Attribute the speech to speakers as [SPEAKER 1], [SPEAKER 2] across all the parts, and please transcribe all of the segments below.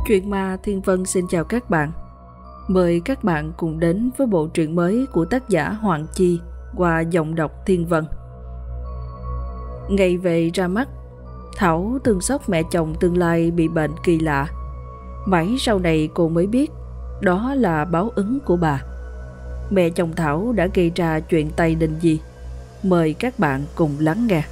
[SPEAKER 1] Truyện ma Thiên Vân xin chào các bạn. Mời các bạn cùng đến với bộ truyện mới của tác giả Hoàng Chi qua giọng đọc Thiên Vân. Ngày về ra mắt, Thảo từng sốc mẹ chồng tương lai bị bệnh kỳ lạ. Mãi sau này cô mới biết đó là báo ứng của bà. Mẹ chồng Thảo đã gây ra chuyện Tây Ninh gì? Mời các bạn cùng lắng nghe.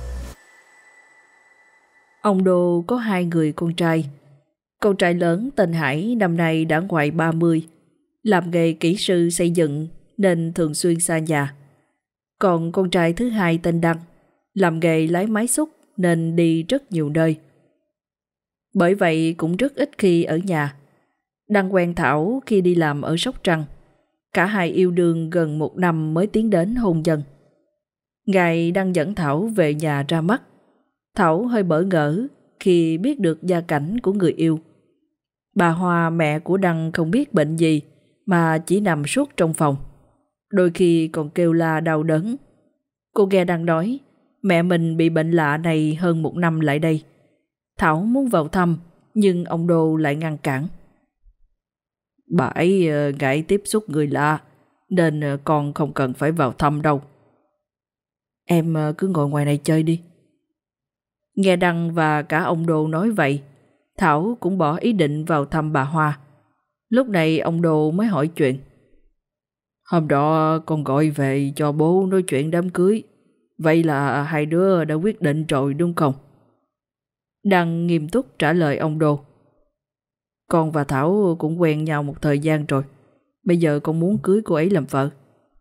[SPEAKER 1] Ông Đô có 2 người con trai. Con trai lớn tên Hải năm nay đã ngoài 30, làm nghề kỹ sư xây dựng nên thường xuyên xa nhà. Còn con trai thứ hai tên Đăng, làm nghề lái máy xúc nên đi rất nhiều nơi. Bởi vậy cũng rất ít khi ở nhà. Đăng quen Thảo khi đi làm ở Sóc Trăng. Cả hai yêu đương gần 1 năm mới tiến đến hôn nhân. Ngày Đăng dẫn Thảo về nhà ra mắt, Thảo hơi bỡ ngỡ khi biết được gia cảnh của người yêu. Bà Hoa, mẹ của Đăng, không biết bệnh gì mà chỉ nằm suốt trong phòng, đôi khi còn kêu la đau đớn. Cô nghe Đăng nói mẹ mình bị bệnh lạ này hơn 1 năm lại đây. Thảo muốn vào thăm nhưng ông Đô lại ngăn cản. Bà ấy ngại tiếp xúc người lạ nên con không cần phải vào thăm đâu. Em cứ ngồi ngoài này chơi đi. Nghe Đăng và cả ông Đô nói vậy, Thảo cũng bỏ ý định vào thăm bà Hoa. Lúc này ông Đô mới hỏi chuyện. Hôm đó con gọi về cho bố nói chuyện đám cưới. Vậy là hai đứa đã quyết định rồi đúng không? Đăng nghiêm túc trả lời ông Đô. Con và Thảo cũng quen nhau một thời gian rồi. Bây giờ con muốn cưới cô ấy làm vợ.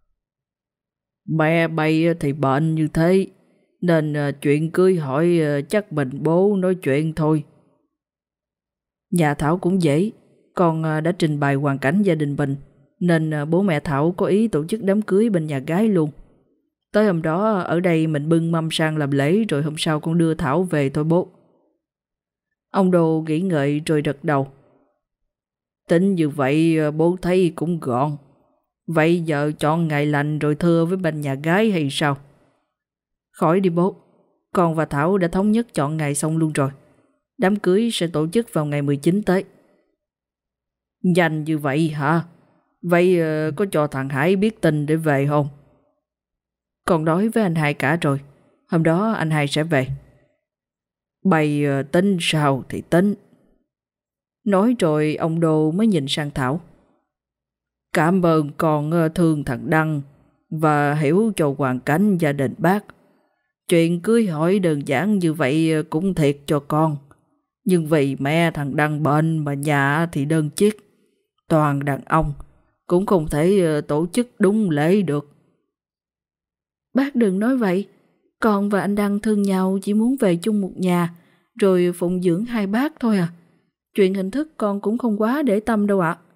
[SPEAKER 1] Mẹ bay thì bệnh như thế nên chuyện cưới hỏi chắc mình bố nói chuyện thôi. Nhà Thảo cũng dễ. Con đã trình bày hoàn cảnh gia đình mình nên bố mẹ Thảo có ý tổ chức đám cưới bên nhà gái luôn. Tới hôm đó ở đây mình bưng mâm sang làm lễ, rồi hôm sau con đưa Thảo về thôi bố. Ông Đô nghĩ ngợi rồi gật đầu. Tính như vậy bố thấy cũng gọn. Vậy giờ chọn ngày lành rồi thưa với bên nhà gái hay sao? Khỏi đi bố. Con và Thảo đã thống nhất chọn ngày xong luôn rồi. Đám cưới sẽ tổ chức vào ngày 19 tới. Nhanh như vậy hả? Vậy có cho thằng Hải biết tin để về không? Con nói với anh Hai cả rồi. Hôm đó anh Hai sẽ về. Bày tính sao thì tính. Nói rồi ông Đô mới nhìn sang Thảo. Cảm ơn con thương thằng Đăng và hiểu cho hoàn cảnh gia đình bác. Chuyện cưới hỏi đơn giản như vậy cũng thiệt cho con. Nhưng vì mẹ thằng Đăng bệnh mà nhà thì đơn chiếc, toàn đàn ông, cũng không thể tổ chức đúng lễ được. Bác đừng nói vậy. Con và anh Đăng thương nhau chỉ muốn về chung một nhà rồi phụng dưỡng hai bác thôi à. Chuyện hình thức con cũng không quá để tâm đâu ạ.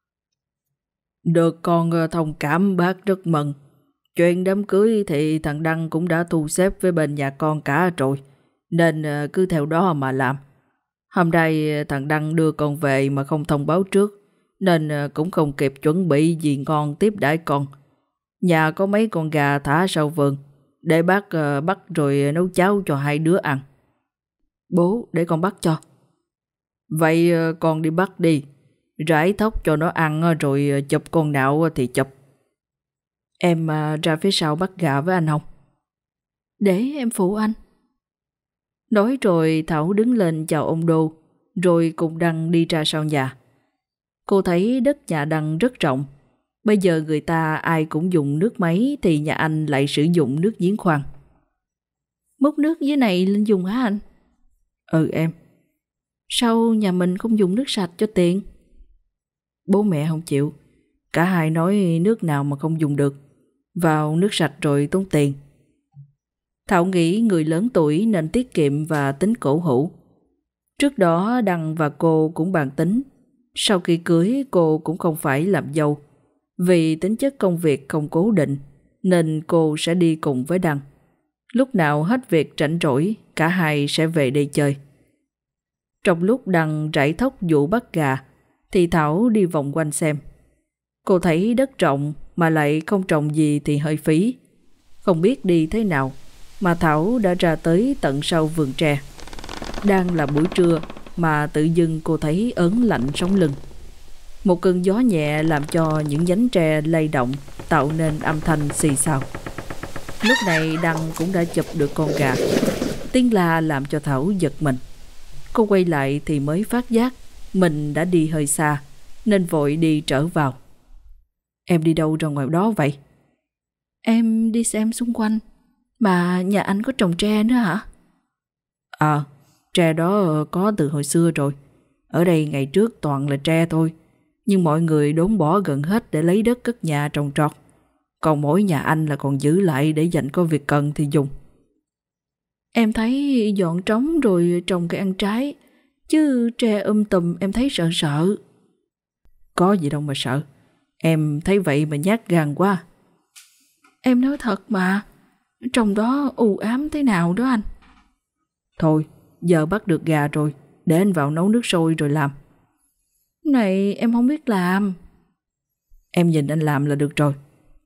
[SPEAKER 1] Được con thông cảm, bác rất mừng. Chuyện đám cưới thì thằng Đăng cũng đã thu xếp với bên nhà con cả rồi, nên cứ theo đó mà làm. Hôm nay thằng Đăng đưa con về mà không thông báo trước, nên cũng không kịp chuẩn bị gì ngon tiếp đãi con. Nhà có mấy con gà thả sau vườn, để bác bắt rồi nấu cháo cho hai đứa ăn. Bố, để con bắt cho. Vậy con đi bắt đi, rải thóc cho nó ăn rồi chụp con nào thì chụp. Em ra phía sau bắt gà với anh không? Để em phụ anh. Nói rồi Thảo đứng lên chào ông Đô, rồi cùng Đăng đi ra sau nhà. Cô thấy đất nhà Đăng rất rộng. Bây giờ người ta ai cũng dùng nước máy thì nhà anh lại sử dụng nước giếng khoan. Múc nước dưới này lên dùng hả anh? Ừ em. Sao nhà mình không dùng nước sạch cho tiện? Bố mẹ không chịu. Cả hai nói nước nào mà không dùng được, vào nước sạch rồi tốn tiền. Thảo nghĩ người lớn tuổi nên tiết kiệm và tính cổ hủ. Trước đó Đăng và cô cũng bàn tính. Sau khi cưới cô cũng không phải làm dâu. Vì tính chất công việc không cố định nên cô sẽ đi cùng với Đăng. Lúc nào hết việc rảnh rỗi, cả hai sẽ về đây chơi. Trong lúc Đăng rải thóc vụ bắt gà thì Thảo đi vòng quanh xem. Cô thấy đất rộng mà lại không trồng gì thì hơi phí. Không biết đi thế nào mà Thảo đã ra tới tận sau vườn tre. Đang là buổi trưa mà tự dưng cô thấy ớn lạnh sống lưng. Một cơn gió nhẹ làm cho những nhánh tre lay động, tạo nên âm thanh xì xào. Lúc này Đăng cũng đã chụp được con gà. Tiếng la làm cho Thảo giật mình. Cô quay lại thì mới phát giác mình đã đi hơi xa, nên vội đi trở vào. Em đi đâu ra ngoài đó vậy? Em đi xem xung quanh. Mà nhà anh có trồng tre nữa hả? Tre đó có từ hồi xưa rồi. Ở đây ngày trước toàn là tre thôi, nhưng mọi người đốn bỏ gần hết để lấy đất cất nhà trồng trọt. Còn mỗi nhà anh là còn giữ lại để dành có việc cần thì dùng. Em thấy dọn trống rồi trồng cây ăn trái, chứ tre tùm em thấy sợ sợ. Có gì đâu mà sợ. Em thấy vậy mà nhát gan quá. Em nói thật mà, trong đó u ám thế nào đó anh. Thôi, giờ bắt được gà rồi, để anh vào nấu nước sôi rồi làm. Này em không biết làm. Em nhìn anh làm là được rồi.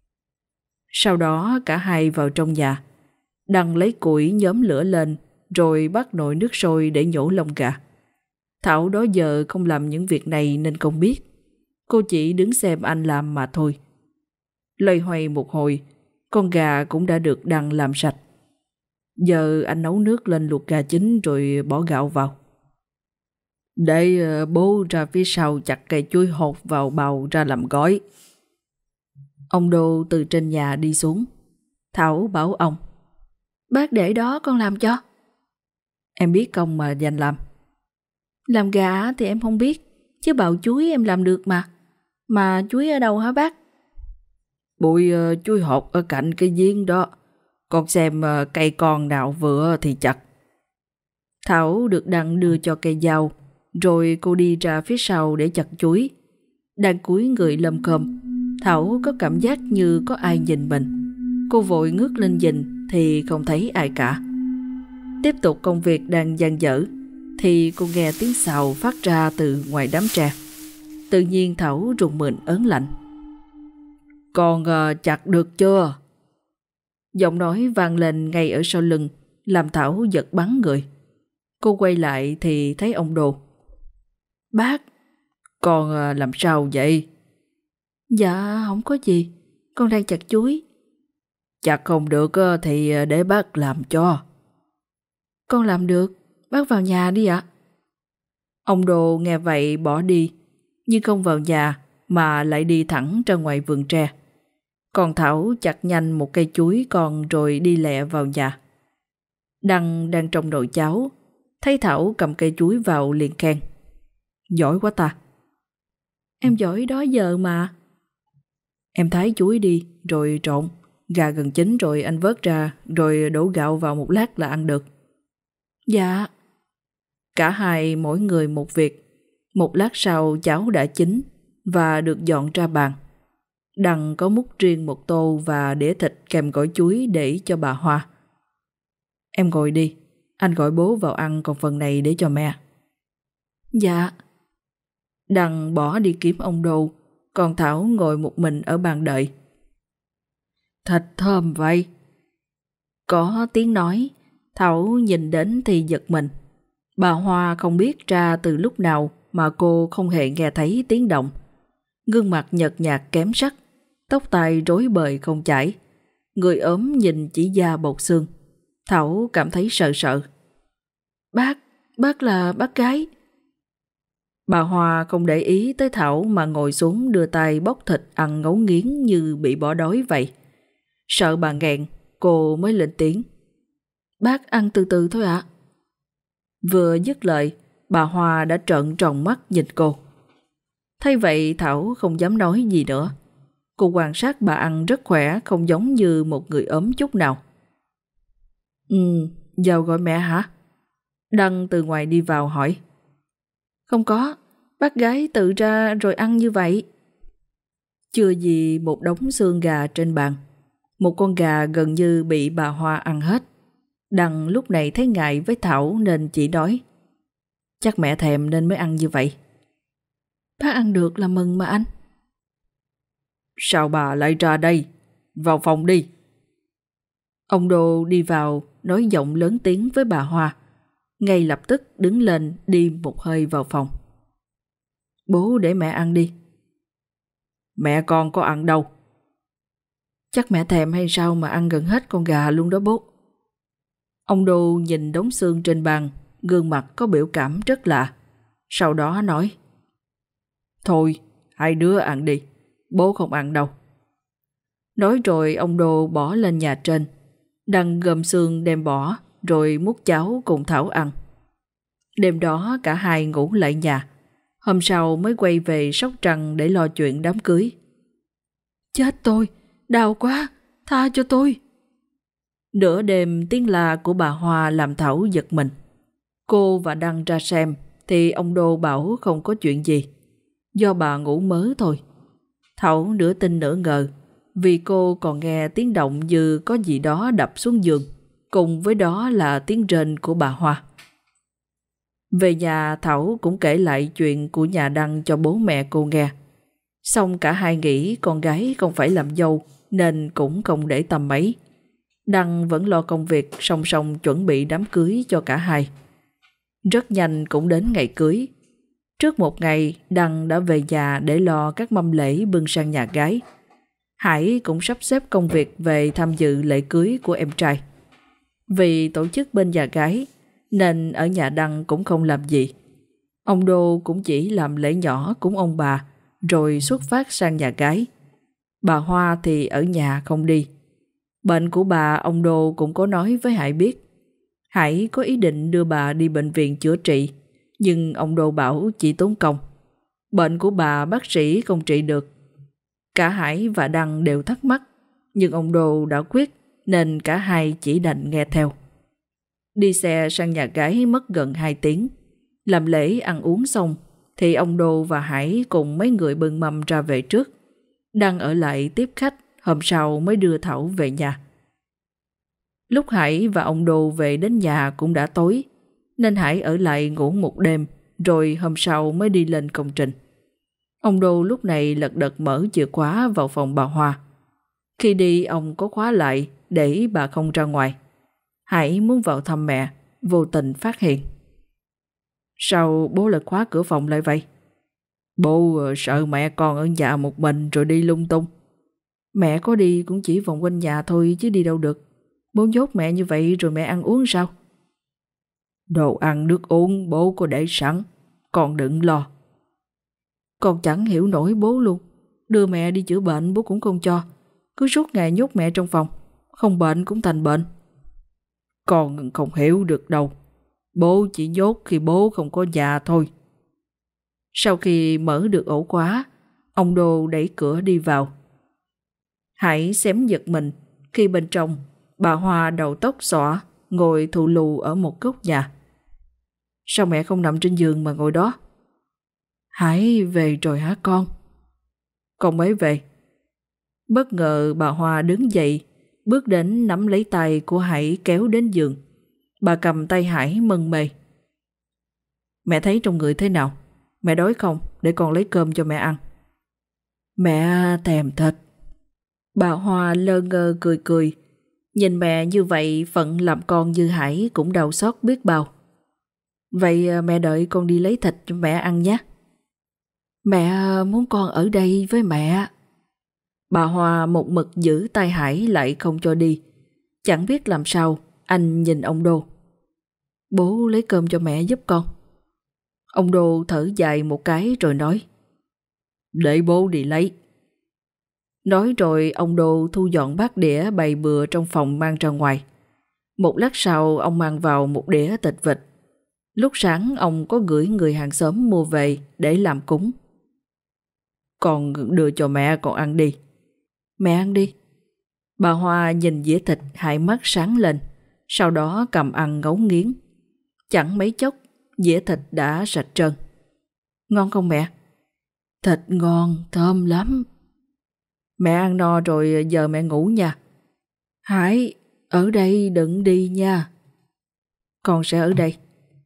[SPEAKER 1] Sau đó cả hai vào trong nhà. Đăng lấy củi nhóm lửa lên, rồi bắt nồi nước sôi để nhổ lông gà. Thảo đó giờ không làm những việc này nên không biết. Cô chỉ đứng xem anh làm mà thôi. Loay hoay một hồi, con gà cũng đã được Đăng làm sạch. Giờ anh nấu nước lên luộc gà chín rồi bỏ gạo vào. Để bố ra phía sau chặt cây chuối hột vào bào ra làm gói. Ông Đô từ trên nhà đi xuống. Thảo bảo ông: Bác để đó con làm cho. Em biết công mà dành làm. Làm gà thì em không biết, chứ bào chuối em làm được mà. Mà chuối ở đâu hả bác? Bụi chuối hột ở cạnh cái giếng đó. Con xem cây con nào vừa thì chặt. Thảo được Đăng đưa cho cây dao, rồi cô đi ra phía sau để chặt chuối. Đang cúi người lầm câm, Thảo có cảm giác như có ai nhìn mình. Cô vội ngước lên nhìn thì không thấy ai cả. Tiếp tục công việc đang dang dở thì cô nghe tiếng xào phát ra từ ngoài đám tre. Tự nhiên Thảo rùng mình ớn lạnh. Con chặt được chưa? Giọng nói vang lên ngay ở sau lưng, làm Thảo giật bắn người. Cô quay lại thì thấy ông Đồ. Bác, con làm sao vậy? Dạ không có gì, con đang chặt chuối. Chặt không được thì để bác làm cho. Con làm được, bác vào nhà đi ạ. Ông Đồ nghe vậy bỏ đi, nhưng không vào nhà mà lại đi thẳng ra ngoài vườn tre. Còn Thảo chặt nhanh một cây chuối còn rồi đi lẹ vào nhà. Đăng đang trong nồi cháo, thấy Thảo cầm cây chuối vào liền khen: Giỏi quá ta. Em giỏi đó giờ mà. Em thái chuối đi rồi trộn. Gà gần chín rồi anh vớt ra, rồi đổ gạo vào một lát là ăn được. Dạ. Cả hai mỗi người một việc. Một lát sau cháo đã chín và được dọn ra bàn. Đăng có múc riêng một tô và đĩa thịt kèm gỏi chuối để cho bà Hoa. Em ngồi đi, anh gọi bố vào ăn còn phần này để cho mẹ. Dạ. Đăng bỏ đi kiếm ông Đô, còn Thảo ngồi một mình ở bàn đợi. Thịt thơm vậy. Có tiếng nói, Thảo nhìn đến thì giật mình. Bà Hoa không biết ra từ lúc nào mà cô không hề nghe thấy tiếng động. Gương mặt nhợt nhạt kém sắc, tóc tai rối bời không chải. Người ốm nhìn chỉ da bọc xương. Thảo cảm thấy sợ sợ. Bác là bác gái. Bà Hoa không để ý tới Thảo mà ngồi xuống đưa tay bóc thịt ăn ngấu nghiến như bị bỏ đói vậy. Sợ bà nghẹn, cô mới lên tiếng. Bác ăn từ từ thôi ạ. Vừa dứt lời, bà Hoa đã trợn tròn mắt nhìn cô. Thấy vậy Thảo không dám nói gì nữa. Cô quan sát bà ăn rất khỏe, không giống như một người ốm chút nào. Giờ gọi mẹ hả? Đăng từ ngoài đi vào hỏi. Không có, bác gái tự ra rồi ăn như vậy. Chưa gì một đống xương gà trên bàn. Một con gà gần như bị bà Hoa ăn hết. Đăng lúc này thấy ngại với Thảo nên chỉ nói. Chắc mẹ thèm nên mới ăn như vậy. Bác ăn được là mừng mà anh. Sao bà lại ra đây? Vào phòng đi. Ông Đô đi vào nói giọng lớn tiếng với bà Hoa. ngay lập tức đứng lên đi một hơi vào phòng. Bố để mẹ ăn đi. Mẹ con có ăn đâu. Chắc mẹ thèm hay sao mà ăn gần hết con gà luôn đó bố. Ông Đô nhìn đống xương trên bàn, gương mặt có biểu cảm rất lạ. Sau đó nói: Thôi, hai đứa ăn đi, bố không ăn đâu. Nói rồi ông Đô bỏ lên nhà trên, Đăng gom xương đem bỏ, rồi múc cháo cùng Thảo ăn. Đêm đó cả hai ngủ lại nhà, hôm sau mới quay về Sóc Trăng để lo chuyện đám cưới. Chết tôi, đau quá, tha cho tôi. Nửa đêm tiếng la của bà Hoa làm Thảo giật mình. Cô và Đăng ra xem thì ông Đô bảo không có chuyện gì, do bà ngủ mớ thôi. Thảo nửa tin nửa ngờ, vì cô còn nghe tiếng động như có gì đó đập xuống giường, cùng với đó là tiếng rên của bà Hoa. Về nhà Thảo cũng kể lại chuyện của nhà Đăng cho bố mẹ cô nghe. Xong cả hai nghĩ con gái không phải làm dâu nên cũng không để tâm mấy. Đăng vẫn lo công việc song song chuẩn bị đám cưới cho cả hai. Rất nhanh cũng đến ngày cưới. Trước một ngày, Đăng đã về nhà để lo các mâm lễ bưng sang nhà gái. Hải cũng sắp xếp công việc về tham dự lễ cưới của em trai. Vì tổ chức bên nhà gái, nên ở nhà Đăng cũng không làm gì. Ông Đô cũng chỉ làm lễ nhỏ cúng ông bà, rồi xuất phát sang nhà gái. Bà Hoa thì ở nhà không đi. Bệnh của bà ông Đô cũng có nói với Hải biết. Hải có ý định đưa bà đi bệnh viện chữa trị, nhưng ông Đô bảo chỉ tốn công. Bệnh của bà bác sĩ không trị được. Cả Hải và Đăng đều thắc mắc, nhưng ông Đô đã quyết nên cả hai chỉ đành nghe theo. Đi xe sang nhà gái mất gần 2 tiếng. Làm lễ ăn uống xong thì ông Đô và Hải cùng mấy người bưng mâm ra về trước. Đăng ở lại tiếp khách, hôm sau mới đưa Thảo về nhà. Lúc Hải và ông Đô về đến nhà cũng đã tối, nên Hải ở lại ngủ một đêm, rồi hôm sau mới đi lên công trình. Ông Đô lúc này lật đật mở chìa khóa vào phòng bà Hoa. Khi đi ông có khóa lại để bà không ra ngoài. Hải muốn vào thăm mẹ, vô tình phát hiện. Sao bố lại khóa cửa phòng lại vậy? Bố sợ mẹ con ở nhà một mình rồi đi lung tung. Mẹ có đi cũng chỉ vòng quanh nhà thôi chứ đi đâu được. Bố nhốt mẹ như vậy rồi mẹ ăn uống sao? Đồ ăn nước uống bố có để sẵn, con đừng lo. Con chẳng hiểu nổi bố luôn. Đưa mẹ đi chữa bệnh bố cũng không cho. Cứ suốt ngày nhốt mẹ trong phòng, không bệnh cũng thành bệnh. Con không hiểu được đâu. Bố chỉ nhốt khi bố không có nhà thôi. Sau khi mở được ổ khóa, ông Đô đẩy cửa đi vào. Hải xém giật mình khi bên trong bà Hoa đầu tóc xõa ngồi thụ lù ở một góc nhà. Sao mẹ không nằm trên giường mà ngồi đó? Hải về rồi hả con? Con mới về. Bất ngờ bà Hoa đứng dậy, bước đến nắm lấy tay của Hải kéo đến giường. Bà cầm tay Hải mân mê. Mẹ thấy trong người thế nào? Mẹ đói không? Để con lấy cơm cho mẹ ăn. Mẹ thèm thịt. Bà Hoa lơ ngơ cười cười. Nhìn mẹ như vậy, phận làm con như Hải cũng đau xót biết bao. Vậy mẹ đợi con đi lấy thịt cho mẹ ăn nhé. Mẹ muốn con ở đây với mẹ. Bà Hoa một mực giữ tay Hải lại không cho đi. Chẳng biết làm sao, anh nhìn ông Đô. Bố lấy cơm cho mẹ giúp con. Ông Đô thở dài một cái rồi nói. Để bố đi lấy. Nói rồi ông Đô thu dọn bát đĩa bày bừa trong phòng mang ra ngoài. Một lát sau ông mang vào một đĩa thịt vịt. Lúc sáng ông có gửi người hàng xóm mua về để làm cúng. Con đưa cho mẹ con ăn đi. Mẹ ăn đi. Bà Hoa nhìn dĩa thịt, hai mắt sáng lên, sau đó cầm ăn ngấu nghiến. Chẳng mấy chốc dĩa thịt đã sạch trơn. Ngon không mẹ? Thịt ngon, thơm lắm. Mẹ ăn no rồi giờ mẹ ngủ nha. Hải, ở đây đừng đi nha. Con sẽ ở đây.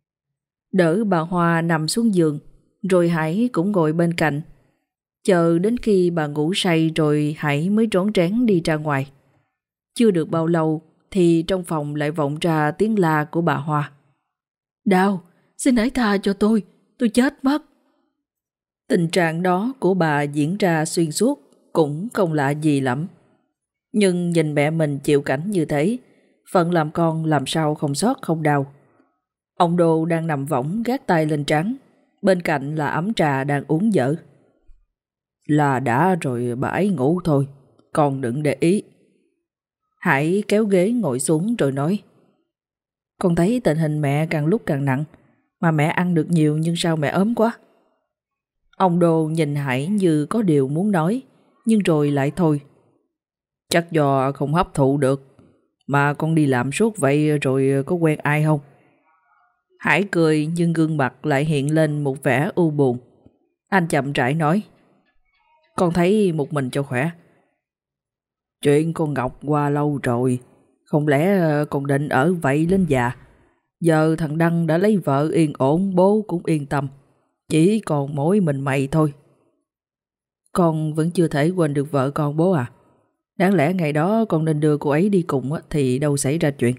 [SPEAKER 1] Đỡ bà Hoa nằm xuống giường, rồi Hải cũng ngồi bên cạnh. Chờ đến khi bà ngủ say rồi Hải mới rón rén đi ra ngoài. Chưa được bao lâu thì trong phòng lại vọng ra tiếng la của bà Hoa. Đào, xin hãy tha cho tôi chết mất. Tình trạng đó của bà diễn ra xuyên suốt cũng không lạ gì lắm. Nhưng nhìn mẹ mình chịu cảnh như thế, phận làm con làm sao không xót không đau. Ông Đô đang nằm võng gác tay lên trán, bên cạnh là ấm trà đang uống dở. Là đã rồi, bà ấy ngủ thôi, con đừng để ý. Hải kéo ghế ngồi xuống rồi nói: Con thấy tình hình mẹ càng lúc càng nặng, mà mẹ ăn được nhiều nhưng sao mẹ ốm quá. Ông Đô nhìn Hải như có điều muốn nói, nhưng rồi lại thôi. Chắc do không hấp thụ được. Mà con đi làm suốt vậy rồi có quen ai không? Hải cười nhưng gương mặt lại hiện lên một vẻ u buồn. Anh chậm rãi nói: Con thấy một mình cho khỏe. Chuyện con Ngọc qua lâu rồi, không lẽ con định ở vậy đến già? Giờ thằng Đăng đã lấy vợ yên ổn, bố cũng yên tâm. Chỉ còn mỗi mình mày thôi. Con vẫn chưa thể quên được vợ con bố à? Đáng lẽ ngày đó con nên đưa cô ấy đi cùng thì đâu xảy ra chuyện.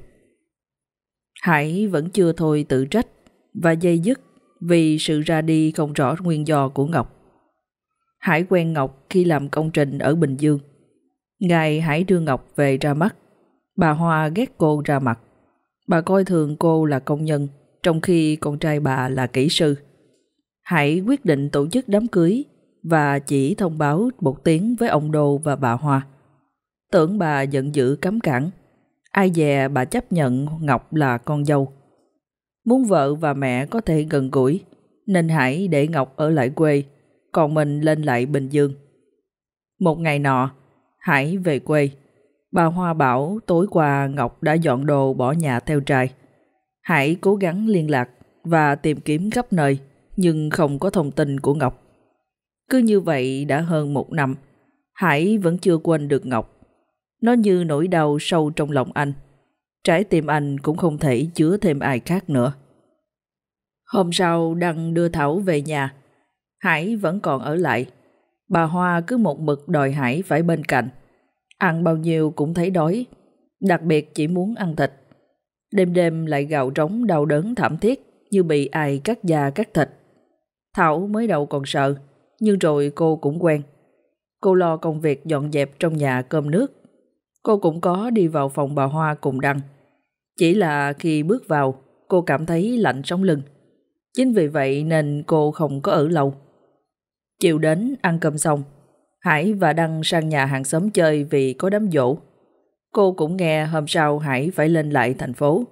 [SPEAKER 1] Hải vẫn chưa thôi tự trách và day dứt vì sự ra đi không rõ nguyên do của Ngọc. Hải quen Ngọc khi làm công trình ở Bình Dương. Ngày Hải đưa Ngọc về ra mắt, bà Hoa ghét cô ra mặt. Bà coi thường cô là công nhân, trong khi con trai bà là kỹ sư. Hải quyết định tổ chức đám cưới và chỉ thông báo một tiếng với ông Đô và bà Hoa. Tưởng bà giận dữ cấm cản, ai dè bà chấp nhận Ngọc là con dâu. Muốn vợ và mẹ có thể gần gũi, nên Hải để Ngọc ở lại quê, còn mình lên lại Bình Dương. Một ngày nọ, Hải về quê. Bà Hoa bảo tối qua Ngọc đã dọn đồ bỏ nhà theo trai. Hải cố gắng liên lạc và tìm kiếm khắp nơi, nhưng không có thông tin của Ngọc. Cứ như vậy đã hơn 1 năm, Hải vẫn chưa quên được Ngọc. Nó như nỗi đau sâu trong lòng anh. Trái tim anh cũng không thể chứa thêm ai khác nữa. Hôm sau Đăng đưa Thảo về nhà. Hải vẫn còn ở lại. Bà Hoa cứ một mực đòi Hải phải bên cạnh. Ăn bao nhiêu cũng thấy đói, đặc biệt chỉ muốn ăn thịt. Đêm đêm lại gào trống đau đớn thảm thiết như bị ai cắt da cắt thịt. Thảo mới đầu còn sợ, nhưng rồi cô cũng quen. Cô lo công việc dọn dẹp trong nhà cơm nước. Cô cũng có đi vào phòng bà Hoa cùng Đăng. Chỉ là khi bước vào, cô cảm thấy lạnh sống lưng. Chính vì vậy nên cô không có ở lâu. Chiều đến ăn cơm xong, Hải và Đăng sang nhà hàng xóm chơi vì có đám giỗ. Cô cũng nghe hôm sau Hải phải lên lại thành phố.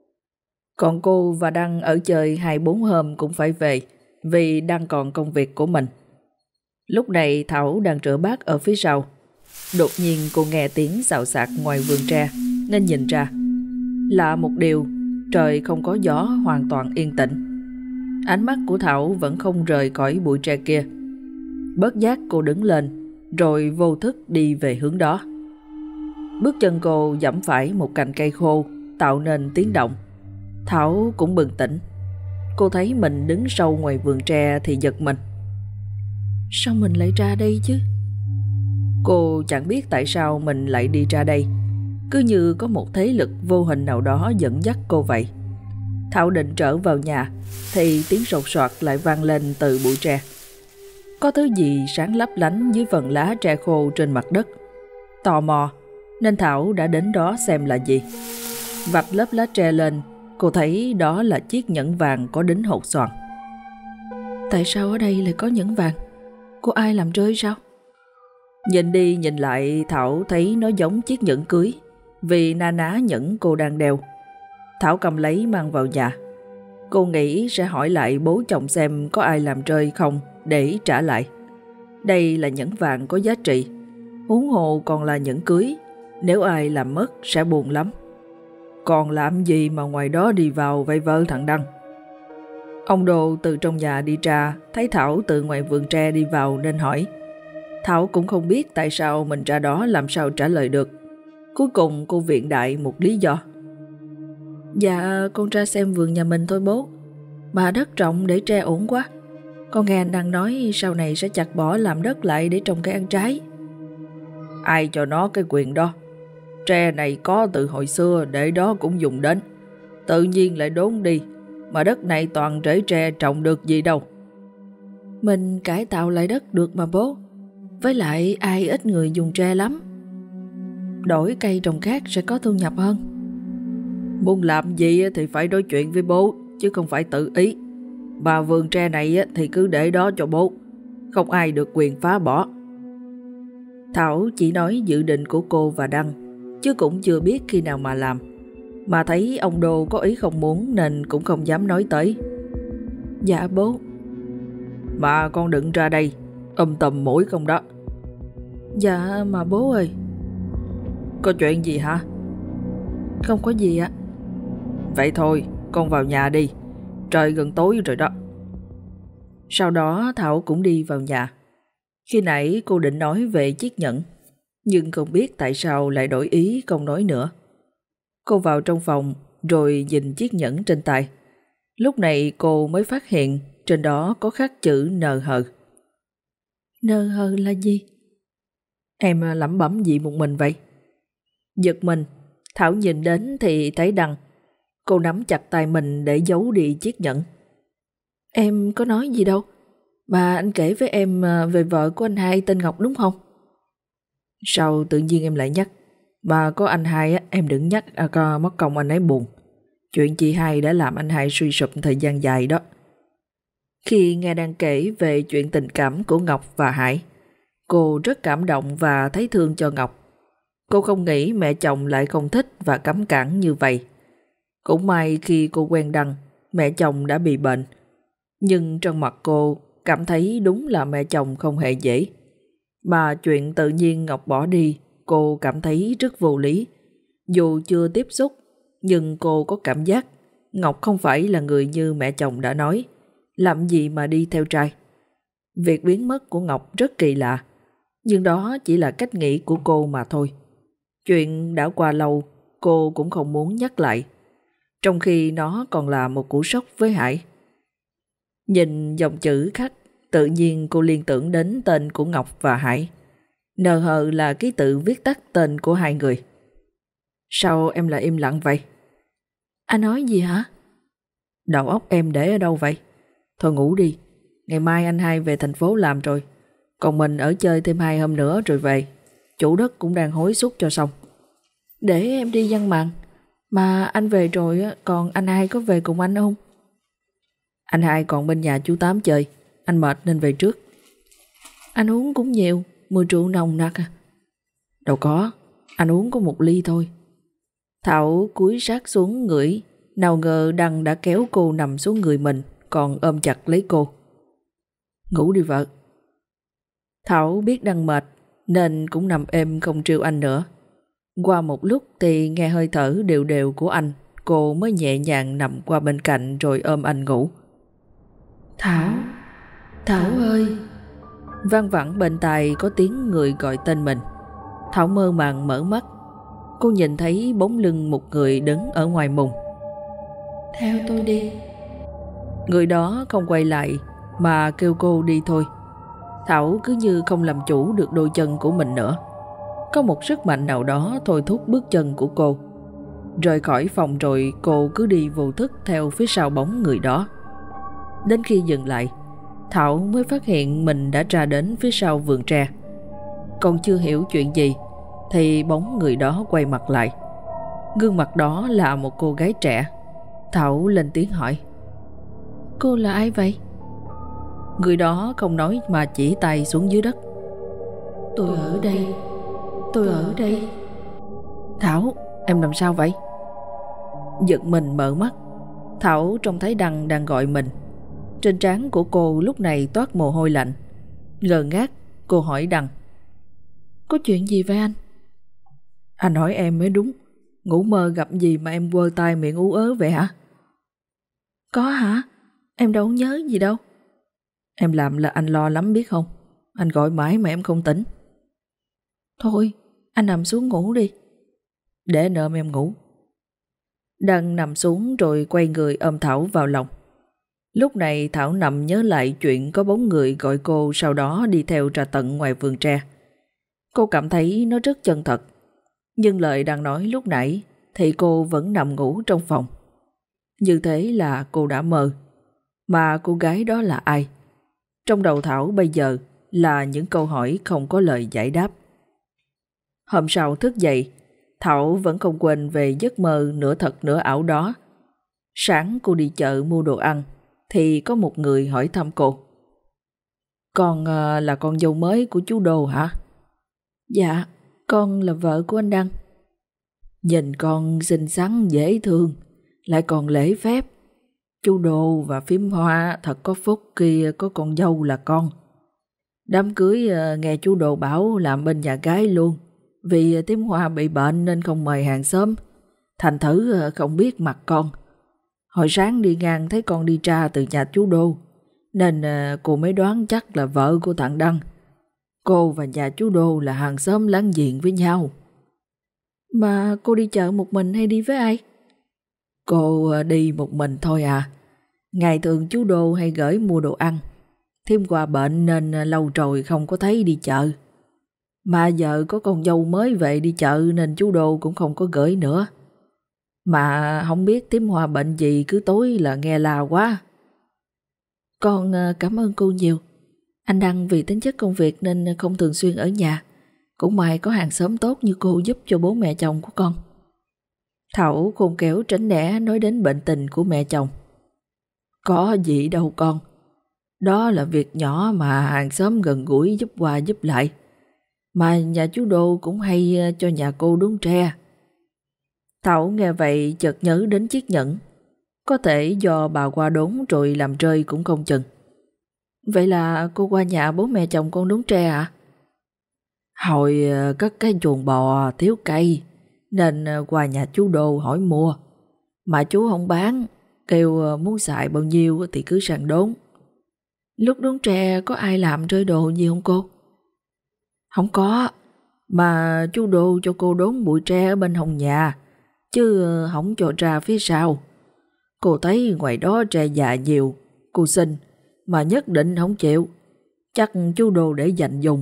[SPEAKER 1] Còn cô và Đăng ở chơi 2-4 hôm cũng phải về, vì Đăng còn công việc của mình. Lúc này Thảo đang rửa bát ở phía sau. Đột nhiên cô nghe tiếng xào xạc ngoài vườn tre, nên nhìn ra. Lạ một điều, trời không có gió, hoàn toàn yên tĩnh. Ánh mắt của Thảo vẫn không rời khỏi bụi tre kia. Bất giác cô đứng lên, rồi vô thức đi về hướng đó. Bước chân cô giẫm phải một cành cây khô, tạo nên tiếng động. Thảo cũng bừng tỉnh. Cô thấy mình đứng sâu ngoài vườn tre thì giật mình. Sao mình lại ra đây chứ? Cô chẳng biết tại sao mình lại đi ra đây. Cứ như có một thế lực vô hình nào đó dẫn dắt cô vậy. Thảo định trở vào nhà thì tiếng sột soạt lại vang lên từ bụi tre. Có thứ gì sáng lấp lánh dưới phần lá tre khô trên mặt đất. Tò mò nên Thảo đã đến đó xem là gì. Vạch lớp lá tre lên, cô thấy đó là chiếc nhẫn vàng có đính hột xoàn. Tại sao ở đây lại có nhẫn vàng? Cô ai làm rơi sao? Nhìn đi nhìn lại, Thảo thấy nó giống chiếc nhẫn cưới, vì na ná nhẫn cô đang đeo. Thảo cầm lấy mang vào nhà. Cô nghĩ sẽ hỏi lại bố chồng xem có ai làm rơi không để trả lại. Đây là nhẫn vàng có giá trị, huống hồ còn là nhẫn cưới, nếu ai làm mất sẽ buồn lắm. Còn làm gì mà ngoài đó đi vào vây vơ thằng Đăng? Ông Đô từ trong nhà đi ra, thấy Thảo từ ngoài vườn tre đi vào nên hỏi. Thảo cũng không biết tại sao mình ra đó làm sao trả lời được. Cuối cùng cô viện đại một lý do. Dạ, con ra xem vườn nhà mình thôi bố. Mà đất rộng để tre ổn quá. Con nghe anh đang nói sau này sẽ chặt bỏ làm đất lại để trồng cây ăn trái. Ai cho nó cái quyền đó? Tre này có từ hồi xưa, để đó cũng dùng đến. Tự nhiên lại đốn đi. mà đất này toàn rễ tre trồng được gì đâu. Mình cải tạo lại đất được mà bố. Với lại ai ít người dùng tre lắm. Đổi cây trồng khác sẽ có thu nhập hơn. Muốn làm gì thì phải nói chuyện với bố, chứ không phải tự ý. Mà vườn tre này thì cứ để đó cho bố, không ai được quyền phá bỏ. Thảo chỉ nói dự định của cô và Đăng, chứ cũng chưa biết khi nào mà làm. Mà thấy ông Đô có ý không muốn nên cũng không dám nói tới. Dạ bố. Mà con đừng ra đây tầm mũi không đó. Dạ mà bố ơi. Có chuyện gì hả? Không có gì ạ. Vậy thôi con vào nhà đi, trời gần tối rồi đó. Sau đó Thảo cũng đi vào nhà. Khi nãy cô định nói về chiếc nhẫn, nhưng không biết tại sao lại đổi ý không nói nữa. Cô vào trong phòng rồi nhìn chiếc nhẫn trên tay. Lúc này cô mới phát hiện trên đó có khắc chữ NH. NH là gì? Em lẩm bẩm gì một mình vậy? Giật mình, Thảo nhìn đến thì thấy Đăng. Cô nắm chặt tay mình để giấu đi chiếc nhẫn. Em có nói gì đâu. Mà anh kể với em về vợ của anh hai tên Ngọc đúng không? Sao tự nhiên em lại nhắc? Mà có anh hai em đừng nhắc mất công anh ấy buồn. Chuyện chị hai đã làm anh hai suy sụp thời gian dài đó. Khi nghe Đăng kể về chuyện tình cảm của Ngọc và Hải, cô rất cảm động và thấy thương cho Ngọc. Cô không nghĩ mẹ chồng lại không thích và cấm cản như vậy. Cũng may khi cô quen Đăng, mẹ chồng đã bị bệnh. Nhưng trong mặt cô cảm thấy đúng là mẹ chồng không hề dễ. Mà chuyện tự nhiên Ngọc bỏ đi, cô cảm thấy rất vô lý. Dù chưa tiếp xúc, nhưng cô có cảm giác Ngọc không phải là người như mẹ chồng đã nói. Làm gì mà đi theo trai? Việc biến mất của Ngọc rất kỳ lạ, nhưng đó chỉ là cách nghĩ của cô mà thôi. Chuyện đã qua lâu, cô cũng không muốn nhắc lại, trong khi nó còn là một cú sốc với Hải. Nhìn dòng chữ khắc, tự nhiên cô liên tưởng đến tên của Ngọc và Hải. NH là ký tự viết tắt tên của hai người. Sao em lại im lặng vậy? Anh nói gì hả? Đầu óc em để ở đâu vậy? Thôi ngủ đi, ngày mai anh hai về thành phố làm rồi. Còn mình ở chơi thêm 2 hôm nữa rồi về. Chủ đất cũng đang hối thúc cho xong. Để em đi văn mạng. Mà anh về rồi còn anh hai có về cùng anh không? Anh hai còn bên nhà chú Tám chơi, anh mệt nên về trước. Anh uống cũng nhiều, mùi rượu nồng nặc à? Đâu có, anh uống có 1 ly thôi. Thảo cúi sát xuống ngửi, nào ngờ Đăng đã kéo cô nằm xuống người mình, còn ôm chặt lấy cô. Ngủ đi vợ. Thảo biết Đăng mệt nên cũng nằm êm không trêu anh nữa. Qua một lúc thì nghe hơi thở đều đều của anh, cô mới nhẹ nhàng nằm qua bên cạnh rồi ôm anh ngủ. Thảo, Thảo ơi. Vang vẳng bên tai có tiếng người gọi tên mình. Thảo mơ màng mở mắt. Cô nhìn thấy bóng lưng một người đứng ở ngoài mùng. Theo tôi đi. Người đó không quay lại mà kêu cô đi thôi. Thảo cứ như không làm chủ được đôi chân của mình nữa. Có một sức mạnh nào đó thôi thúc bước chân của cô. Rời khỏi phòng rồi cô cứ đi vô thức theo phía sau bóng người đó. Đến khi dừng lại, Thảo mới phát hiện mình đã ra đến phía sau vườn tre. Còn chưa hiểu chuyện gì thì bóng người đó quay mặt lại. Gương mặt đó là một cô gái trẻ. Thảo lên tiếng hỏi: Cô là ai vậy? Người đó không nói mà chỉ tay xuống dưới đất. Tôi ở đây. Tôi ở đây. Thảo, em làm sao vậy? Giật mình mở mắt, Thảo trông thấy Đăng đang gọi mình. Trên trán của cô lúc này toát mồ hôi lạnh. Ngơ ngác, cô hỏi Đăng: Có chuyện gì vậy anh? Anh hỏi em mới đúng. Ngủ mơ gặp gì mà em quơ tay miệng ú ớ vậy hả? Có hả? Em đâu nhớ gì đâu. Em làm là anh lo lắm biết không? Anh gọi mãi mà em không tỉnh. Thôi, anh nằm xuống ngủ đi. Để anh ôm em ngủ. Đăng nằm xuống rồi quay người ôm Thảo vào lòng. Lúc này Thảo nằm nhớ lại chuyện có bóng người gọi cô sau đó đi theo ra tận ngoài vườn tre. Cô cảm thấy nó rất chân thật. Nhưng lời Đăng nói lúc nãy thì cô vẫn nằm ngủ trong phòng. Như thế là cô đã mơ. Mà cô gái đó là ai? Trong đầu Thảo bây giờ là những câu hỏi không có lời giải đáp. Hôm sau thức dậy, Thảo vẫn không quên về giấc mơ nửa thật nửa ảo đó. Sáng cô đi chợ mua đồ ăn, thì có một người hỏi thăm cô. Con là con dâu mới của chú Đô hả? Dạ, con là vợ của anh Đăng. Nhìn con xinh xắn dễ thương, lại còn lễ phép. Chú Đô và Phím Hoa thật có phúc khi có con dâu là con. Đám cưới nghe chú Đô bảo làm bên nhà gái luôn, vì Phím Hoa bị bệnh nên không mời hàng xóm. Thành thử không biết mặt con. Hồi sáng đi ngang thấy con đi ra từ nhà chú Đô, nên cô mới đoán chắc là vợ của thằng Đăng. Cô và nhà chú Đô là hàng xóm láng giềng với nhau. Mà cô đi chợ một mình hay đi với ai? Cô đi một mình thôi à. Ngày thường chú Đô hay gửi mua đồ ăn. Thím Hoa bệnh nên lâu rồi không có thấy đi chợ. Mà giờ có con dâu mới về đi chợ nên chú Đô cũng không có gửi nữa. Mà không biết thím Hoa bệnh gì cứ tối là nghe la quá. Con cảm ơn cô nhiều. Anh Đăng vì tính chất công việc nên không thường xuyên ở nhà. Cũng may có hàng xóm tốt như cô giúp cho bố mẹ chồng của con. Thảo khôn khéo tránh né nói đến bệnh tình của mẹ chồng. Có gì đâu con. Đó là việc nhỏ mà hàng xóm gần gũi giúp qua giúp lại. Mà nhà chú Đô cũng hay cho nhà cô đốn tre. Thảo nghe vậy chợt nhớ đến chiếc nhẫn. Có thể do bà qua đốn rồi làm rơi cũng không chừng. Vậy là cô qua nhà bố mẹ chồng con đốn tre à? Hồi cất cái chuồng bò thiếu cây nên qua nhà chú Đô hỏi mua. Mà chú không bán, kêu muốn xài bao nhiêu thì cứ sang đốn. Lúc đốn tre có ai làm rơi đồ gì không cô? Không có, mà chú Đô cho cô đốn bụi tre ở bên hông nhà, chứ không cho ra phía sau. Cô thấy ngoài đó tre già nhiều, cô xin, mà nhất định không chịu. Chắc chú Đô để dành dùng.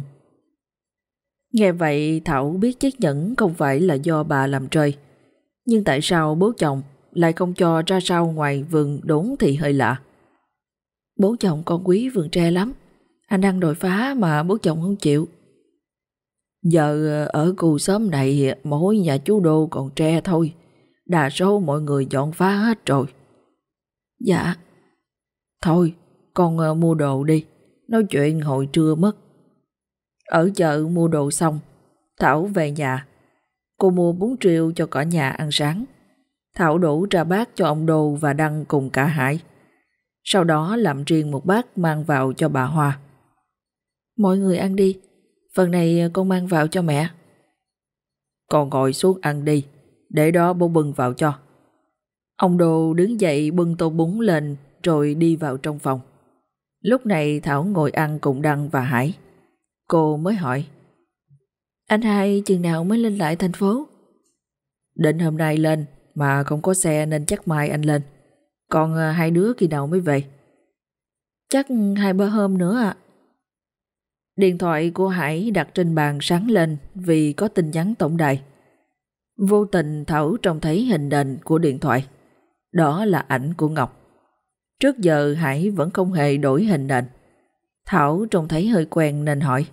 [SPEAKER 1] Nghe vậy Thảo biết chiếc nhẫn không phải là do bà làm rơi. Nhưng tại sao bố chồng lại không cho ra sau ngoài vườn đốn thì hơi lạ. Bố chồng con quý vườn tre lắm. Anh đang đòi phá mà bố chồng không chịu. Giờ ở khu xóm này mỗi nhà chú Đô còn tre thôi. Đa số mọi người dọn phá hết rồi. Dạ. Thôi con mua đồ đi. Nói chuyện hồi trưa mất. Ở chợ mua đồ xong, Thảo về nhà. Cô mua bún riêu cho cả nhà ăn sáng. Thảo đổ ra bát cho ông Đô và Đăng cùng cả Hải. Sau đó làm riêng một bát mang vào cho bà Hoa. Mọi người ăn đi, phần này con mang vào cho mẹ. Con ngồi xuống ăn đi, để đó bố bưng vào cho. Ông Đô đứng dậy bưng tô bún lên rồi đi vào trong phòng. Lúc này Thảo ngồi ăn cùng Đăng và Hải. Cô mới hỏi. Anh hai chừng nào mới lên lại thành phố? Định hôm nay lên, mà không có xe nên chắc mai anh lên. Còn hai đứa khi nào mới về? Chắc 2-3 hôm nữa ạ. Điện thoại của Hải đặt trên bàn sáng lên vì có tin nhắn tổng đài. Vô tình Thảo trông thấy hình nền của điện thoại. Đó là ảnh của Ngọc. Trước giờ Hải vẫn không hề đổi hình nền. Thảo trông thấy hơi quen nên hỏi.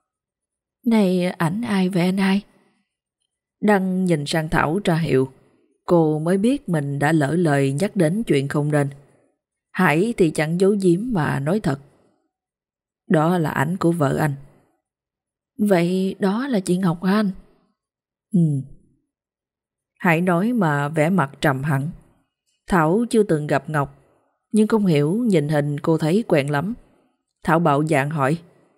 [SPEAKER 1] Này ảnh ai vậy anh hai? Đăng nhìn sang Thảo ra hiệu. Cô mới biết mình đã lỡ lời nhắc đến chuyện không nên. Hải thì chẳng giấu giếm mà nói thật. Đó là ảnh của vợ anh. Vậy đó là chị Ngọc hả anh? Ừ. Hải nói mà vẻ mặt trầm hẳn. Thảo chưa từng gặp Ngọc, nhưng không hiểu nhìn hình cô thấy quen lắm. Thảo bạo dạn hỏi.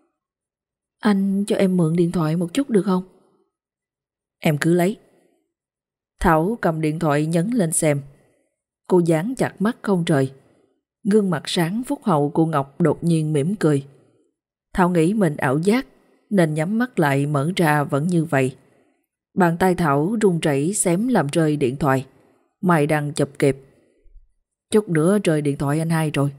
[SPEAKER 1] Anh cho em mượn điện thoại một chút được không? Em cứ lấy. Thảo cầm điện thoại nhấn lên xem. Cô dán chặt mắt không rời. Gương mặt sáng phúc hậu của Ngọc đột nhiên mỉm cười. Thảo nghĩ mình ảo giác nên nhắm mắt lại mở ra vẫn như vậy. Bàn tay Thảo run rẩy xém làm rơi điện thoại. Mày đang chụp kịp. Chút nữa rơi điện thoại anh hai rồi.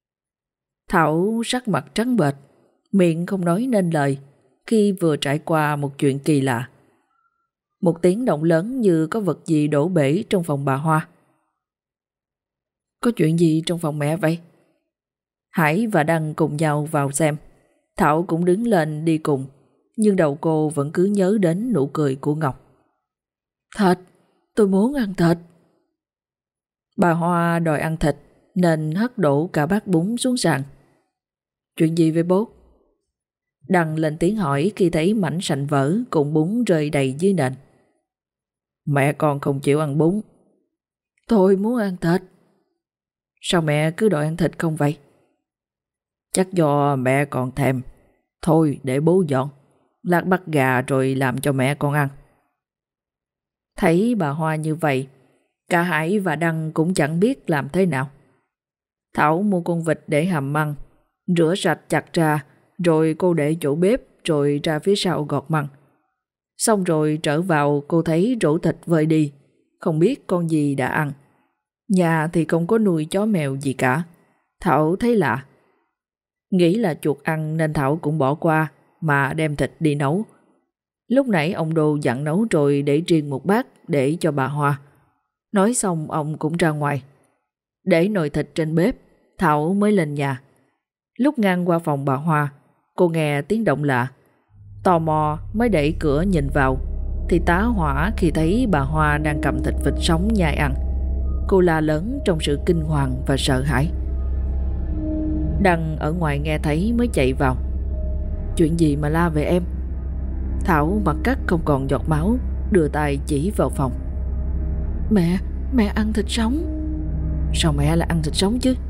[SPEAKER 1] Thảo sắc mặt trắng bệch, miệng không nói nên lời khi vừa trải qua một chuyện kỳ lạ. Một tiếng động lớn như có vật gì đổ bể trong phòng bà Hoa. Có chuyện gì trong phòng mẹ vậy? Hải và Đăng cùng nhau vào xem. Thảo cũng đứng lên đi cùng, nhưng đầu cô vẫn cứ nhớ đến nụ cười của Ngọc. Thịt, tôi muốn ăn thịt. Bà Hoa đòi ăn thịt nên hất đổ cả bát bún xuống sàn. Chuyện gì vậy bố? Đăng lên tiếng hỏi khi thấy mảnh sành vỡ cùng bún rơi đầy dưới nền. Mẹ con không chịu ăn bún. Tôi muốn ăn thịt. Sao mẹ cứ đòi ăn thịt không vậy? Chắc do mẹ còn thèm. Thôi để bố dọn. Lát bắt gà rồi làm cho mẹ con ăn. Thấy bà Hoa như vậy, cả Hải và Đăng cũng chẳng biết làm thế nào. Thảo mua con vịt để hầm măng, rửa sạch chặt ra, rồi cô để chỗ bếp, rồi ra phía sau gọt măng. Xong rồi trở vào, cô thấy rổ thịt vơi đi, không biết con gì đã ăn. Nhà thì không có nuôi chó mèo gì cả. Thảo thấy lạ. Nghĩ là chuột ăn nên Thảo cũng bỏ qua mà đem thịt đi nấu. Lúc nãy ông Đô dặn nấu rồi để riêng một bát để cho bà Hoa. Nói xong ông cũng ra ngoài. Để nồi thịt trên bếp, Thảo mới lên nhà. Lúc ngang qua phòng bà Hoa, cô nghe tiếng động lạ. Tò mò mới đẩy cửa nhìn vào, thì tá hỏa khi thấy bà Hoa đang cầm thịt vịt sống nhai ăn. Cô la lớn trong sự kinh hoàng và sợ hãi. Đăng ở ngoài nghe thấy mới chạy vào. Chuyện gì mà la về em? Thảo mặt cắt không còn giọt máu, đưa tay chỉ vào phòng. Mẹ ăn thịt sống. Sao mẹ lại ăn thịt sống chứ?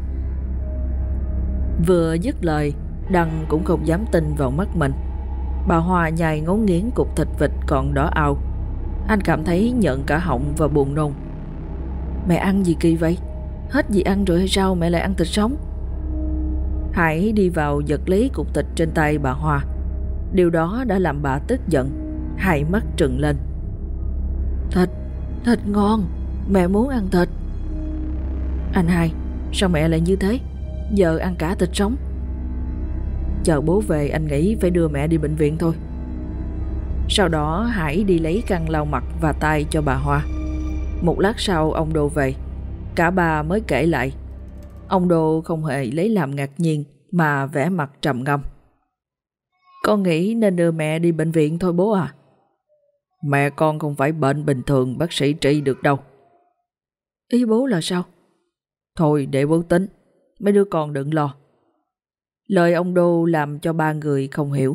[SPEAKER 1] Vừa dứt lời, Đăng cũng không dám tin vào mắt mình. Bà Hoa nhai ngấu nghiến cục thịt vịt còn đỏ ao. Anh cảm thấy nhợn cả họng và buồn nôn. Mẹ ăn gì kỳ vậy? Hết gì ăn rồi hay sao mẹ lại ăn thịt sống? Hải đi vào giật lấy cục thịt trên tay bà Hoa. Điều đó đã làm bà tức giận, hai mắt trừng lên. Thịt ngon, mẹ muốn ăn thịt. Anh hai, sao mẹ lại như thế? Giờ ăn cả thịt sống. Chờ bố về anh nghĩ phải đưa mẹ đi bệnh viện thôi. Sau đó Hải đi lấy khăn lau mặt và tay cho bà Hoa. Một lát sau ông Đô về. Cả ba mới kể lại. Ông Đô không hề lấy làm ngạc nhiên mà vẻ mặt trầm ngâm. Con nghĩ nên đưa mẹ đi bệnh viện thôi bố à. Mẹ con không phải bệnh bình thường bác sĩ trị được đâu. Ý bố là sao? Thôi để bố tính, mấy đứa con đừng lo. Lời ông Đô làm cho ba người không hiểu.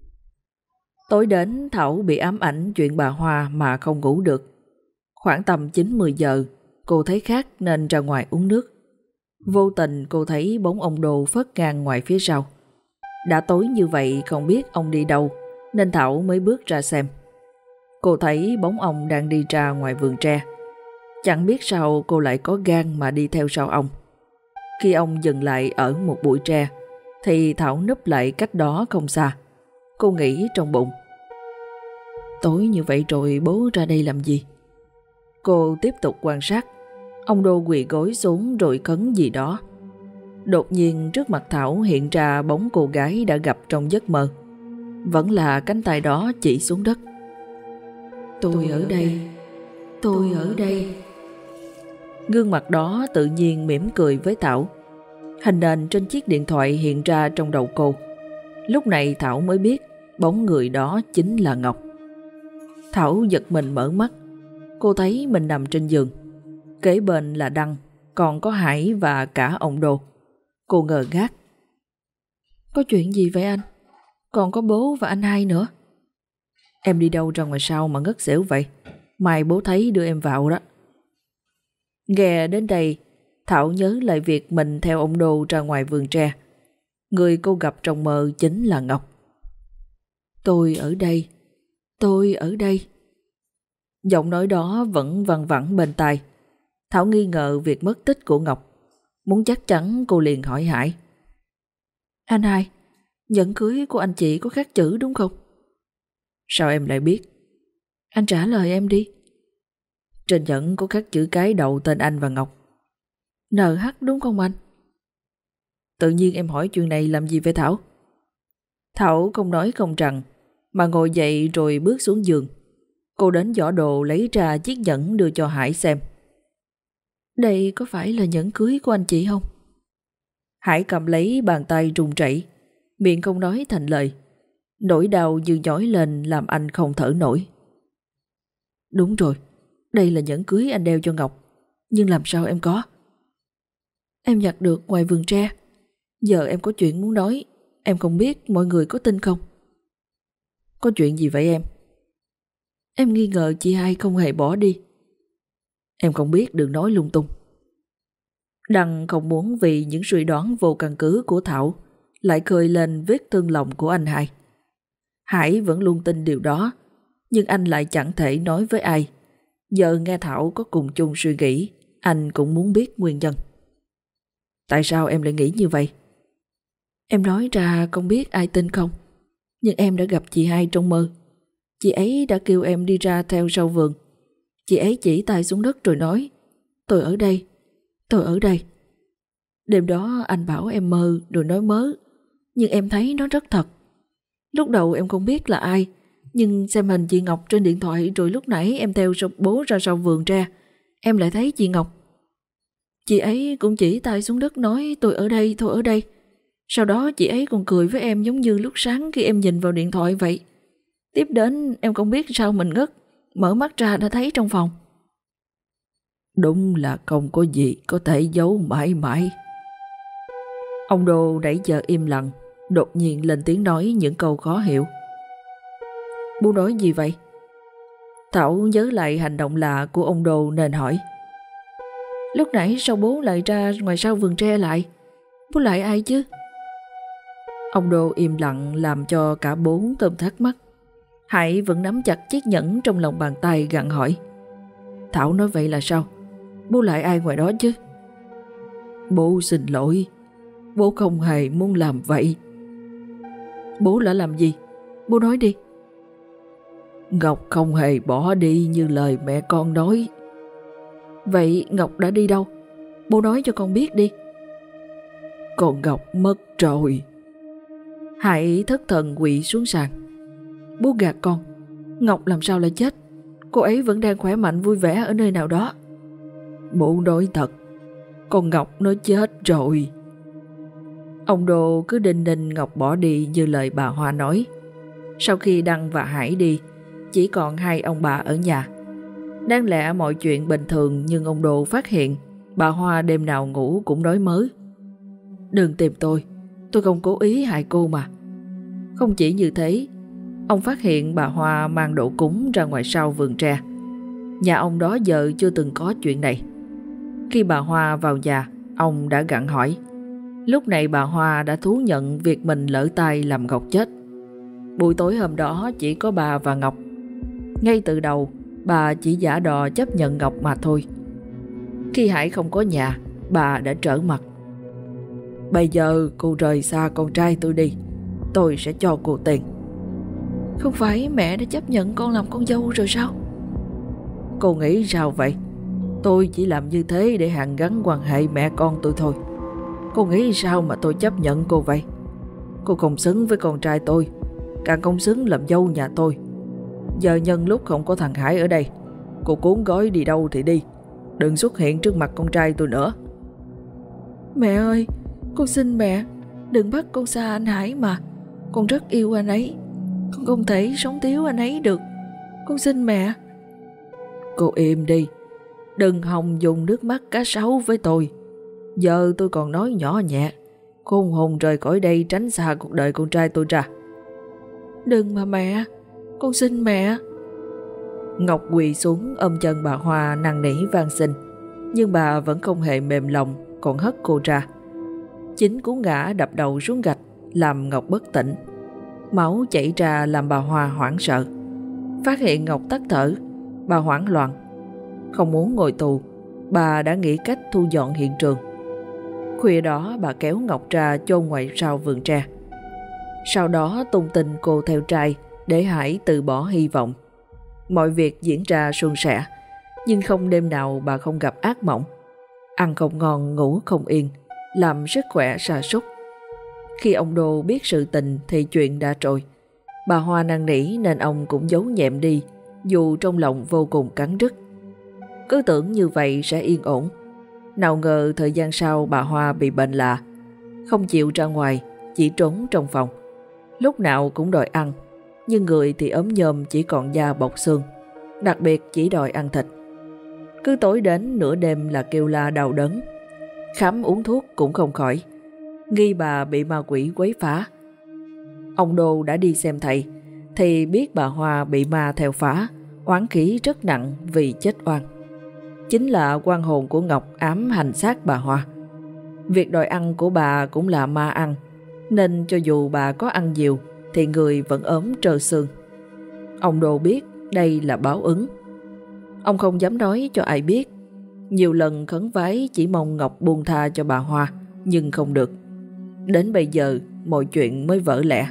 [SPEAKER 1] Tối đến Thảo bị ám ảnh chuyện bà Hoa mà không ngủ được. Khoảng tầm 9-10 giờ, cô thấy khát nên ra ngoài uống nước. Vô tình cô thấy bóng ông Đô phớt ngang ngoài phía sau. Đã tối như vậy không biết ông đi đâu nên Thảo mới bước ra xem. Cô thấy bóng ông đang đi ra ngoài vườn tre. Chẳng biết sao cô lại có gan mà đi theo sau ông. Khi ông dừng lại ở một bụi tre thì Thảo núp lại cách đó không xa. Cô nghĩ trong bụng, tối như vậy rồi bố ra đây làm gì? Cô tiếp tục quan sát. Ông Đô quỳ gối xuống rồi khấn gì đó. Đột nhiên trước mặt Thảo hiện ra bóng cô gái đã gặp trong giấc mơ. Vẫn là cánh tay đó chỉ xuống đất. Tôi ở đây, tôi ở đây. Gương mặt đó tự nhiên mỉm cười với Thảo. Hình nền trên chiếc điện thoại hiện ra trong đầu cô. Lúc này Thảo mới biết bóng người đó chính là Ngọc. Thảo giật mình mở mắt. Cô thấy mình nằm trên giường. Kế bên là Đăng, còn có Hải và cả ông Đô. Cô ngơ ngác. Có chuyện gì vậy anh? Còn có bố và anh hai nữa. Em đi đâu ra ngoài sau mà ngất xỉu vậy? Mai bố thấy đưa em vào đó. Nghe đến đây, Thảo nhớ lại việc mình theo ông Đô ra ngoài vườn tre. Người cô gặp trong mơ chính là Ngọc. Tôi ở đây, tôi ở đây. Giọng nói đó vẫn văng vẳng bên tai. Thảo nghi ngờ việc mất tích của Ngọc. Muốn chắc chắn cô liền hỏi Hải. Anh hai, nhẫn cưới của anh chị có khắc chữ đúng không? Sao em lại biết? Anh trả lời em đi. Trên nhẫn có khắc chữ cái đầu tên anh và Ngọc. NH đúng không anh? Tự nhiên em hỏi chuyện này làm gì vậy Thảo? Thảo không nói không rằng mà ngồi dậy rồi bước xuống giường. Cô đến giỏ đồ lấy ra chiếc nhẫn đưa cho Hải xem. Đây có phải là nhẫn cưới của anh chị không? Hải cầm lấy bàn tay run rẩy, miệng không nói thành lời. Nỗi đau như nhói lên làm anh không thở nổi. Đúng rồi, đây là nhẫn cưới anh đeo cho Ngọc. Nhưng làm sao em có? Em nhặt được ngoài vườn tre. Giờ em có chuyện muốn nói. Em không biết mọi người có tin không? Có chuyện gì vậy em? Em nghi ngờ chị hai không hề bỏ đi. Em không biết, đừng nói lung tung. Đăng không muốn vì những suy đoán vô căn cứ của Thảo lại khơi lên vết thương lòng của anh hai. Hải vẫn luôn tin điều đó, nhưng anh lại chẳng thể nói với ai. Giờ nghe Thảo có cùng chung suy nghĩ, anh cũng muốn biết nguyên nhân. Tại sao em lại nghĩ như vậy? Em nói ra không biết ai tin không, nhưng em đã gặp chị hai trong mơ. Chị ấy đã kêu em đi ra theo sau vườn. Chị ấy chỉ tay xuống đất rồi nói, tôi ở đây, tôi ở đây. Đêm đó anh bảo em mơ rồi nói mớ, nhưng em thấy nó rất thật. Lúc đầu em không biết là ai, nhưng xem hình chị Ngọc trên điện thoại rồi lúc nãy em theo bố ra sau vườn tre, em lại thấy chị Ngọc. Chị ấy cũng chỉ tay xuống đất nói tôi ở đây, tôi ở đây. Sau đó chị ấy còn cười với em giống như lúc sáng khi em nhìn vào điện thoại vậy. Tiếp đến em không biết sao mình ngất, mở mắt ra đã thấy trong phòng. Đúng là không có gì có thể giấu mãi mãi. Ông Đô nãy giờ im lặng, đột nhiên lên tiếng nói những câu khó hiểu. Bố nói gì vậy? Thảo nhớ lại hành động lạ của ông Đô nên hỏi. Lúc nãy sao bố lại ra ngoài sau vườn tre lại? Bố lại ai chứ? Ông Đô im lặng làm cho cả bốn tôm thắc mắc. Hải vẫn nắm chặt chiếc nhẫn trong lòng bàn tay gặng hỏi. Thảo nói vậy là sao? Bố lại ai ngoài đó chứ? Bố xin lỗi, bố không hề muốn làm vậy. Bố đã làm gì? Bố nói đi. Ngọc không hề bỏ đi như lời mẹ con nói. Vậy Ngọc đã đi đâu? Bố nói cho con biết đi. Con Ngọc mất rồi. Hải thất thần quỵ xuống sàn. Bố gạt con. Ngọc làm sao lại chết? Cô ấy vẫn đang khỏe mạnh vui vẻ ở nơi nào đó. Bố nói thật, con Ngọc nó chết rồi. Ông Đô cứ đinh ninh Ngọc bỏ đi như lời bà Hoa nói. Sau khi Đăng và Hải đi, chỉ còn hai ông bà ở nhà. Đáng lẽ mọi chuyện bình thường, nhưng ông Đô phát hiện bà Hoa đêm nào ngủ cũng nói mớ. Đừng tìm tôi không cố ý hại cô mà. Không chỉ như thế, ông phát hiện bà Hoa mang đồ cúng ra ngoài sau vườn tre. Nhà ông đó giờ chưa từng có chuyện này. Khi bà Hoa vào nhà, ông đã gặng hỏi. Lúc này bà Hoa đã thú nhận việc mình lỡ tay làm Ngọc chết. Buổi tối hôm đó chỉ có bà và Ngọc. Ngay từ đầu, bà chỉ giả đò chấp nhận Ngọc mà thôi. Khi Hải không có nhà, bà đã trở mặt. Bây giờ cô rời xa con trai tôi đi, tôi sẽ cho cô tiền. Không phải mẹ đã chấp nhận con làm con dâu rồi sao? Cô nghĩ sao vậy? Tôi chỉ làm như thế để hàn gắn quan hệ mẹ con tôi thôi. Cô nghĩ sao mà tôi chấp nhận cô vậy? Cô không xứng với con trai tôi, càng không xứng làm dâu nhà tôi. Giờ nhân lúc không có thằng Hải ở đây, cô cuốn gói đi đâu thì đi, đừng xuất hiện trước mặt con trai tôi nữa. Mẹ ơi, con xin mẹ, đừng bắt con xa anh Hải mà. Con rất yêu anh ấy, con không thể sống thiếu anh ấy được. Con xin mẹ. Cô im đi, đừng hòng dùng nước mắt cá sấu với tôi. Giờ tôi còn nói nhỏ nhẹ, khôn hồn rời khỏi đây, tránh xa cuộc đời con trai tôi ra. Đừng mà mẹ, con xin mẹ. Ngọc quỳ xuống ôm chân bà Hoa năn nỉ van xin, nhưng bà vẫn không hề mềm lòng, còn hất cô ra. Chính cú ngã đập đầu xuống gạch làm Ngọc bất tỉnh. Máu chảy ra làm bà Hoa hoảng sợ. Phát hiện Ngọc tắt thở, bà hoảng loạn. Không muốn ngồi tù, bà đã nghĩ cách thu dọn hiện trường. Khuya đó bà kéo Ngọc ra chôn ngoài sau vườn tre. Sau đó tung tin cô theo trai để Hải từ bỏ hy vọng. Mọi việc diễn ra suôn sẻ, nhưng không đêm nào bà không gặp ác mộng. Ăn không ngon, ngủ không yên, làm sức khỏe sa sút. Khi ông Đô biết sự tình thì chuyện đã trôi. Bà Hoa năn nỉ nên ông cũng giấu nhẹm đi, dù trong lòng vô cùng cắn rứt. Cứ tưởng như vậy sẽ yên ổn, Nào ngờ thời gian sau bà Hoa bị bệnh lạ, không chịu ra ngoài, chỉ trốn trong phòng. Lúc nào cũng đòi ăn, nhưng người thì ốm nhom chỉ còn da bọc xương, đặc biệt chỉ đòi ăn thịt. Cứ tối đến nửa đêm là kêu la đau đớn, khám uống thuốc cũng không khỏi, nghi bà bị ma quỷ quấy phá. Ông Đô đã đi xem thầy thì biết bà Hoa bị ma theo phá, oán khí rất nặng vì chết oan. Chính là oan hồn của Ngọc ám hành xác bà Hoa. Việc đòi ăn của bà cũng là ma ăn, nên cho dù bà có ăn nhiều thì người vẫn ốm trơ xương. Ông Đô biết đây là báo ứng. Ông không dám nói cho ai biết. Nhiều lần khấn vái chỉ mong Ngọc buông tha cho bà Hoa, nhưng không được. Đến bây giờ mọi chuyện mới vỡ lẽ.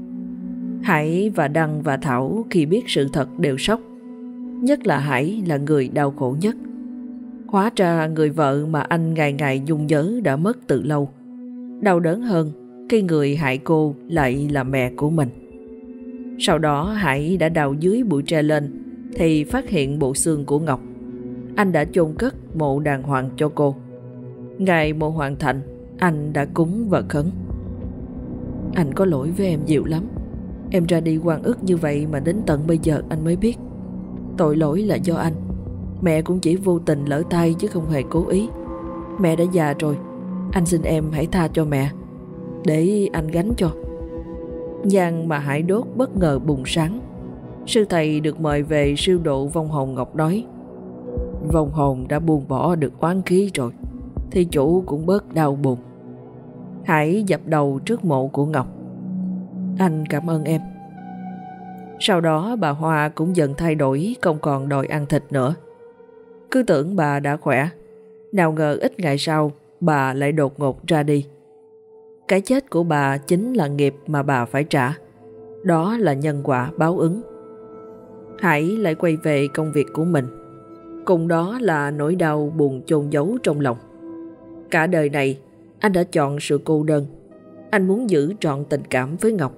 [SPEAKER 1] Hải và Đăng và Thảo khi biết sự thật đều sốc. Nhất là Hải là người đau khổ nhất. Hóa ra người vợ mà anh ngày ngày nhung nhớ đã mất từ lâu. Đau đớn hơn khi người hại cô lại là mẹ của mình. Sau đó Hải đã đào dưới bụi tre lên thì phát hiện bộ xương của Ngọc. Anh đã chôn cất mộ đàng hoàng cho cô. Ngày mộ hoàn thành, anh đã cúng và khấn: "Anh có lỗi với em nhiều lắm. Em ra đi oan ức như vậy mà đến tận bây giờ anh mới biết. Tội lỗi là do anh. Mẹ cũng chỉ vô tình lỡ tay chứ không hề cố ý. Mẹ đã già rồi, anh xin em hãy tha cho mẹ, để anh gánh cho." Nhang mà Hải đốt bất ngờ bùng sáng. Sư thầy được mời về siêu độ vong hồn Ngọc nói: "Vong hồn đã buông bỏ được oán khí rồi, thì chủ cũng bớt đau buồn." Hải dập đầu trước mộ của Ngọc: "Anh cảm ơn em." Sau đó bà Hoa cũng dần thay đổi, không còn đòi ăn thịt nữa. Cứ tưởng bà đã khỏe, nào ngờ ít ngày sau bà lại đột ngột ra đi. Cái chết của bà chính là nghiệp mà bà phải trả. Đó là nhân quả báo ứng. Hải lại quay về công việc của mình, cùng đó là nỗi đau buồn chôn giấu trong lòng. Cả đời này anh đã chọn sự cô đơn. Anh muốn giữ trọn tình cảm với Ngọc.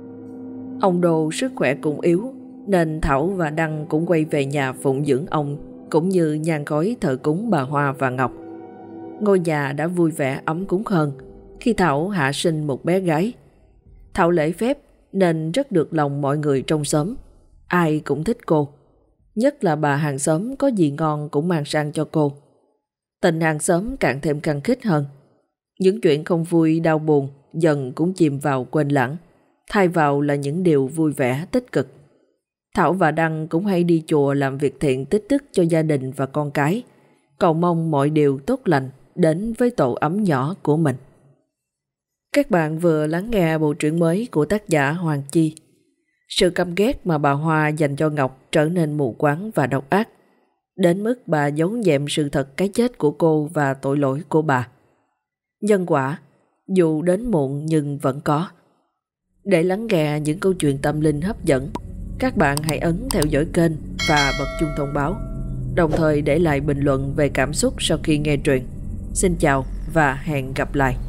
[SPEAKER 1] Ông Đô sức khỏe cũng yếu, nên Thảo và Đăng cũng quay về nhà phụng dưỡng ông, cũng như nhang khói thờ cúng bà Hoa và Ngọc. Ngôi nhà đã vui vẻ ấm cúng hơn khi Thảo hạ sinh một bé gái. Thảo lễ phép nên rất được lòng mọi người trong xóm. Ai cũng thích cô, nhất là bà hàng xóm có gì ngon cũng mang sang cho cô. Tình hàng xóm càng thêm khăng khít hơn. Những chuyện không vui đau buồn dần cũng chìm vào quên lãng, thay vào là những điều vui vẻ tích cực. Thảo và Đăng cũng hay đi chùa làm việc thiện tích đức cho gia đình và con cái, cầu mong mọi điều tốt lành đến với tổ ấm nhỏ của mình. Các bạn vừa lắng nghe bộ truyện mới của tác giả Hoàng Chi. Sự căm ghét mà bà Hoa dành cho Ngọc trở nên mù quáng và độc ác, đến mức bà giấu nhẹm sự thật cái chết của cô và tội lỗi của bà. Nhân quả, dù đến muộn nhưng vẫn có. Để lắng nghe những câu chuyện tâm linh hấp dẫn, các bạn hãy ấn theo dõi kênh và bật chuông thông báo, đồng thời để lại bình luận về cảm xúc sau khi nghe truyện. Xin chào và hẹn gặp lại.